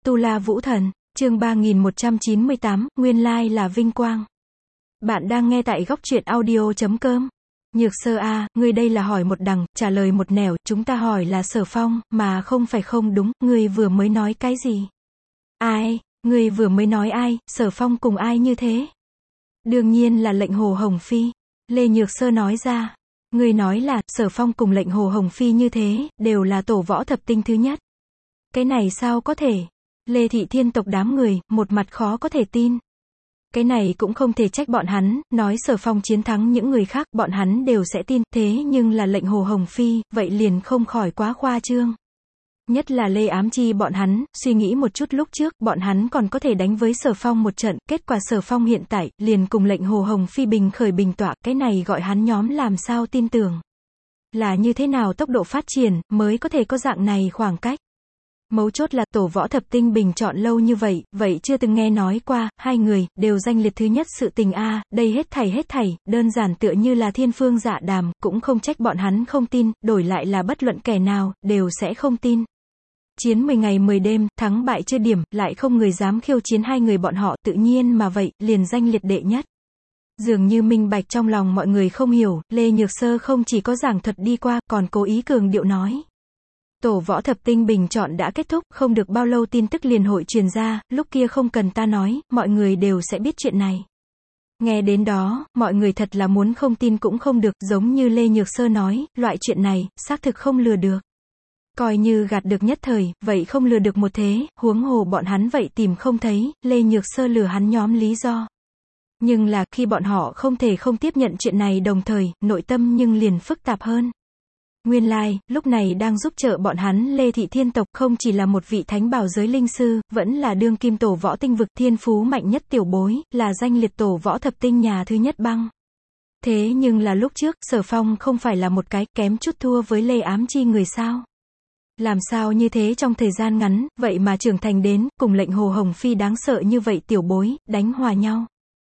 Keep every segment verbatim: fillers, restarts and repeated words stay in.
Tu La Vũ Thần, chương ba nghìn một trăm chín mươi tám, nguyên lai là vinh quang. Bạn đang nghe tại góc truyện audio chấm com. Nhược Sơ a, ngươi đây là hỏi một đằng, trả lời một nẻo, chúng ta hỏi là Sở Phong, mà không phải không đúng, ngươi vừa mới nói cái gì? Ai, ngươi vừa mới nói ai, Sở Phong cùng ai như thế? Đương nhiên là lệnh Hồ Hồng Phi. Lê Nhược Sơ nói ra. Ngươi nói là, Sở Phong cùng lệnh Hồ Hồng Phi như thế, đều là tổ võ thập tinh thứ nhất. Cái này sao có thể? Lê Thị Thiên tộc đám người, một mặt khó có thể tin. Cái này cũng không thể trách bọn hắn, nói Sở Phong chiến thắng những người khác, bọn hắn đều sẽ tin, thế nhưng là lệnh Hồ Hồng Phi, vậy liền không khỏi quá khoa trương. Nhất là Lê Ám Chi bọn hắn, suy nghĩ một chút lúc trước, bọn hắn còn có thể đánh với Sở Phong một trận, kết quả Sở Phong hiện tại, liền cùng lệnh Hồ Hồng Phi bình khởi bình tọa, cái này gọi hắn nhóm làm sao tin tưởng. Là như thế nào tốc độ phát triển, mới có thể có dạng này khoảng cách. Mấu chốt là tổ võ thập tinh bình chọn lâu như vậy, vậy chưa từng nghe nói qua, hai người, đều danh liệt thứ nhất sự tình a, đây hết thảy hết thảy, đơn giản tựa như là thiên phương dạ đàm, cũng không trách bọn hắn không tin, đổi lại là bất luận kẻ nào, đều sẽ không tin. Chiến mười ngày mười đêm, thắng bại chưa điểm, lại không người dám khiêu chiến hai người bọn họ, tự nhiên mà vậy, liền danh liệt đệ nhất. Dường như minh bạch trong lòng mọi người không hiểu, Lê Nhược Sơ không chỉ có giảng thuật đi qua, còn cố ý cường điệu nói. Tổ võ thập tinh bình chọn đã kết thúc, không được bao lâu tin tức liền hội truyền ra, lúc kia không cần ta nói, mọi người đều sẽ biết chuyện này. Nghe đến đó, mọi người thật là muốn không tin cũng không được, giống như Lê Nhược Sơ nói, loại chuyện này, xác thực không lừa được. Coi như gạt được nhất thời, vậy không lừa được một thế, huống hồ bọn hắn vậy tìm không thấy, Lê Nhược Sơ lừa hắn nhóm lý do. Nhưng là, khi bọn họ không thể không tiếp nhận chuyện này đồng thời, nội tâm nhưng liền phức tạp hơn. Nguyên lai, like, lúc này đang giúp trợ bọn hắn Lê Thị Thiên tộc không chỉ là một vị thánh bảo giới linh sư, vẫn là đương kim tổ võ tinh vực thiên phú mạnh nhất tiểu bối, là danh liệt tổ võ thập tinh nhà thứ nhất băng. Thế nhưng là lúc trước, Sở Phong không phải là một cái kém chút thua với Lê Ám Chi người sao? Làm sao như thế trong thời gian ngắn, vậy mà trưởng thành đến, cùng lệnh Hồ Hồng Phi đáng sợ như vậy tiểu bối, đánh hòa nhau.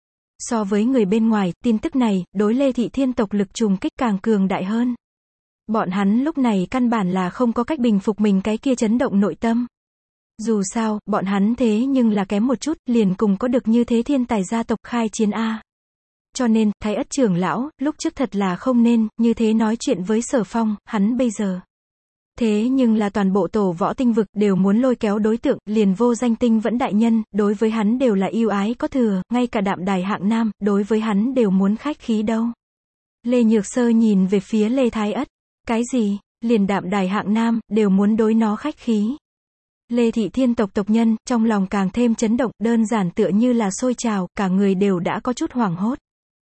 So với người bên ngoài, tin tức này, đối Lê Thị Thiên tộc lực trùng kích càng cường đại hơn. Bọn hắn lúc này căn bản là không có cách bình phục mình cái kia chấn động nội tâm. Dù sao, bọn hắn thế nhưng là kém một chút, liền cùng có được như thế thiên tài gia tộc khai chiến A. Cho nên, Thái Ất trưởng lão, lúc trước thật là không nên, như thế nói chuyện với Sở Phong, hắn bây giờ. Thế nhưng là toàn bộ tổ võ tinh vực đều muốn lôi kéo đối tượng, liền vô danh tinh vẫn đại nhân, đối với hắn đều là yêu ái có thừa, ngay cả đạm đài hạng nam, đối với hắn đều muốn khách khí đâu. Lê Nhược Sơ nhìn về phía Lê Thái Ất. Cái gì, liền đạm đài hạng nam, đều muốn đối nó khách khí. Lê Thị Thiên tộc tộc nhân, trong lòng càng thêm chấn động, đơn giản tựa như là sôi trào, cả người đều đã có chút hoảng hốt.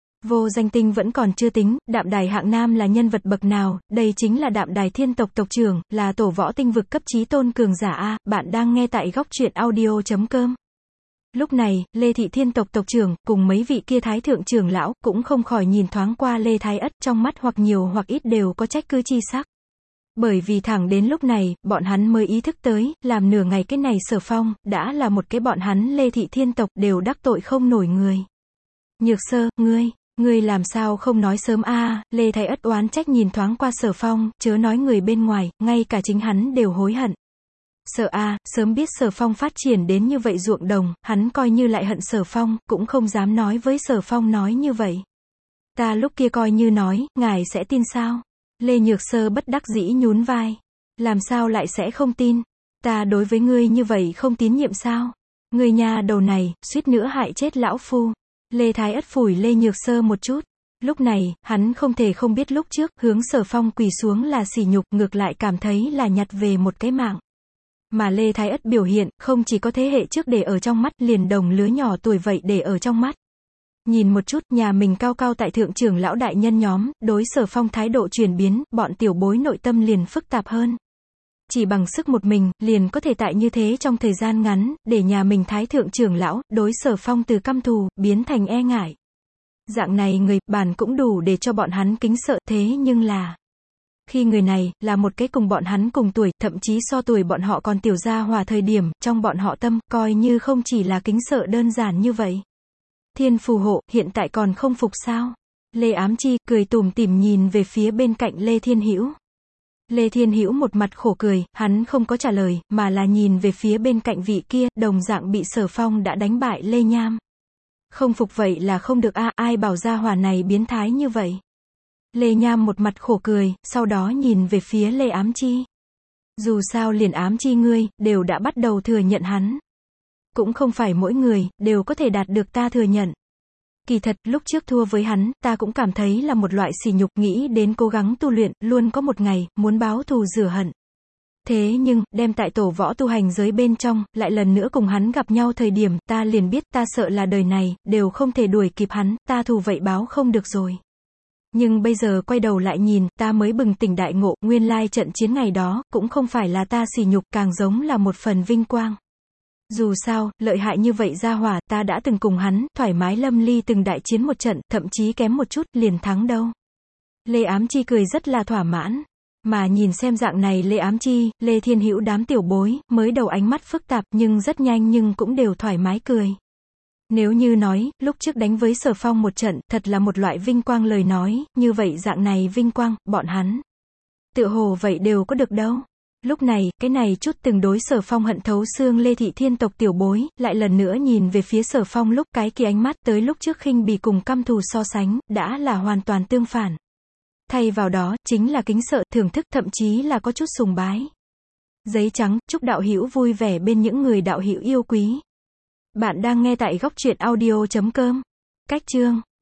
Vô danh tinh vẫn còn chưa tính, đạm đài hạng nam là nhân vật bậc nào, đây chính là đạm đài thiên tộc tộc trưởng, là tổ võ tinh vực cấp chí tôn cường giả A, bạn đang nghe tại góc truyện audio chấm com. Lúc này, Lê Thị Thiên tộc tộc trưởng, cùng mấy vị kia thái thượng trưởng lão, cũng không khỏi nhìn thoáng qua Lê Thái Ất, trong mắt hoặc nhiều hoặc ít đều có trách cứ chi sắc. Bởi vì thẳng đến lúc này, bọn hắn mới ý thức tới, làm nửa ngày cái này Sở Phong, đã là một cái bọn hắn Lê Thị Thiên tộc, đều đắc tội không nổi người. Nhược Sơ, ngươi, ngươi làm sao không nói sớm a? Lê Thái Ất oán trách nhìn thoáng qua Sở Phong, chớ nói người bên ngoài, ngay cả chính hắn đều hối hận. Sở a, sớm biết Sở Phong phát triển đến như vậy ruộng đồng, hắn coi như lại hận Sở Phong, cũng không dám nói với Sở Phong nói như vậy. Ta lúc kia coi như nói, ngài sẽ tin sao? Lê Nhược Sơ bất đắc dĩ nhún vai. Làm sao lại sẽ không tin? Ta đối với ngươi như vậy không tín nhiệm sao? Ngươi nhà đầu này, suýt nữa hại chết lão phu. Lê Thái Ất phủi Lê Nhược Sơ một chút. Lúc này, hắn không thể không biết lúc trước, hướng Sở Phong quỳ xuống là sỉ nhục, ngược lại cảm thấy là nhặt về một cái mạng. Mà Lê Thái Ất biểu hiện, không chỉ có thế hệ trước để ở trong mắt, liền đồng lứa nhỏ tuổi vậy để ở trong mắt. Nhìn một chút, nhà mình cao cao tại thượng trưởng lão đại nhân nhóm, đối Sở Phong thái độ chuyển biến, bọn tiểu bối nội tâm liền phức tạp hơn. Chỉ bằng sức một mình, liền có thể tại như thế trong thời gian ngắn, để nhà mình thái thượng trưởng lão, đối Sở Phong từ căm thù, biến thành e ngại. Dạng này người, bản cũng đủ để cho bọn hắn kính sợ, thế nhưng là... Khi người này, là một cái cùng bọn hắn cùng tuổi, thậm chí so tuổi bọn họ còn tiểu gia hòa thời điểm, trong bọn họ tâm, coi như không chỉ là kính sợ đơn giản như vậy. Thiên phù hộ, hiện tại còn không phục sao? Lê Ám Chi, cười tủm tỉm nhìn về phía bên cạnh Lê Thiên Hữu. Lê Thiên Hữu một mặt khổ cười, hắn không có trả lời, mà là nhìn về phía bên cạnh vị kia, đồng dạng bị Sở Phong đã đánh bại Lê Nham. Không phục vậy là không được a, ai bảo gia hỏa này biến thái như vậy. Lê Nham một mặt khổ cười, sau đó nhìn về phía Lê Ám Chi. Dù sao liền Ám Chi ngươi, đều đã bắt đầu thừa nhận hắn. Cũng không phải mỗi người, đều có thể đạt được ta thừa nhận. Kỳ thật, lúc trước thua với hắn, ta cũng cảm thấy là một loại sỉ nhục, nghĩ đến cố gắng tu luyện, luôn có một ngày, muốn báo thù rửa hận. Thế nhưng, đem tại tổ võ tu hành giới bên trong, lại lần nữa cùng hắn gặp nhau thời điểm, ta liền biết, ta sợ là đời này, đều không thể đuổi kịp hắn, ta thù vậy báo không được rồi. Nhưng bây giờ quay đầu lại nhìn, ta mới bừng tỉnh đại ngộ, nguyên lai trận chiến ngày đó, cũng không phải là ta sỉ nhục, càng giống là một phần vinh quang. Dù sao, lợi hại như vậy gia hỏa, ta đã từng cùng hắn, thoải mái lâm ly từng đại chiến một trận, thậm chí kém một chút, liền thắng đâu. Lê Ám Chi cười rất là thỏa mãn. Mà nhìn xem dạng này Lê Ám Chi, Lê Thiên Hữu đám tiểu bối, mới đầu ánh mắt phức tạp, nhưng rất nhanh nhưng cũng đều thoải mái cười. Nếu như nói, lúc trước đánh với Sở Phong một trận, thật là một loại vinh quang lời nói, như vậy dạng này vinh quang, bọn hắn. Tựa hồ vậy đều có được đâu. Lúc này, cái này chút từng đối Sở Phong hận thấu xương Lê Thị Thiên tộc tiểu bối, lại lần nữa nhìn về phía Sở Phong lúc cái kia ánh mắt tới lúc trước khinh bỉ cùng căm thù so sánh, đã là hoàn toàn tương phản. Thay vào đó, chính là kính sợ, thưởng thức, thậm chí là có chút sùng bái. Giấy trắng, chúc đạo hữu vui vẻ bên những người đạo hữu yêu quý. Bạn đang nghe tại góc truyện audio chấm com. Cách chương